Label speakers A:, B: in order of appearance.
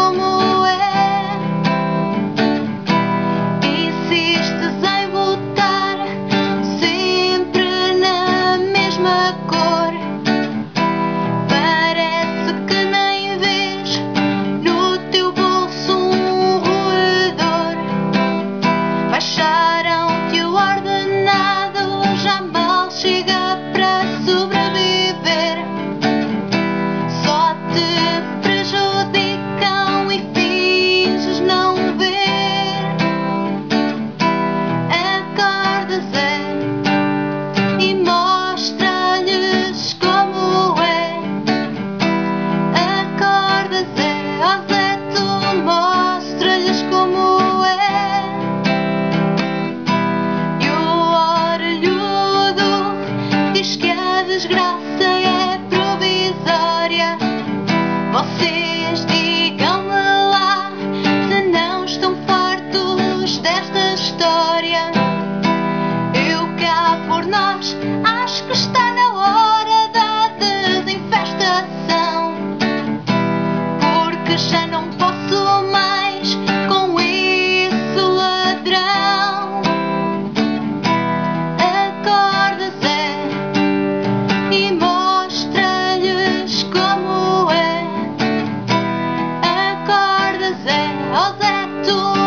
A: como é. Insistes em voltar sempre na mesma cor. Parece que nem vês no teu bolso um roedor. Baixaram-te o ordenado, já mal chega para sobreviver. Só te prejudicam e finges não ver. Acorda, Zé, e mostra-lhes como é. Acorda, Zé, ó Zé, tu mostra-lhes como é. E o orelhudo diz que a desgraça é provisória. Vocês digam-me lá se não estão fartos desta história. Eu cá por nós acho que está na hora da desinfestação, porque já não posso mais com isso, ladrão. Acorda, Zé, e mostra-lhes como é. Acorda, Zé, ó Zé, tu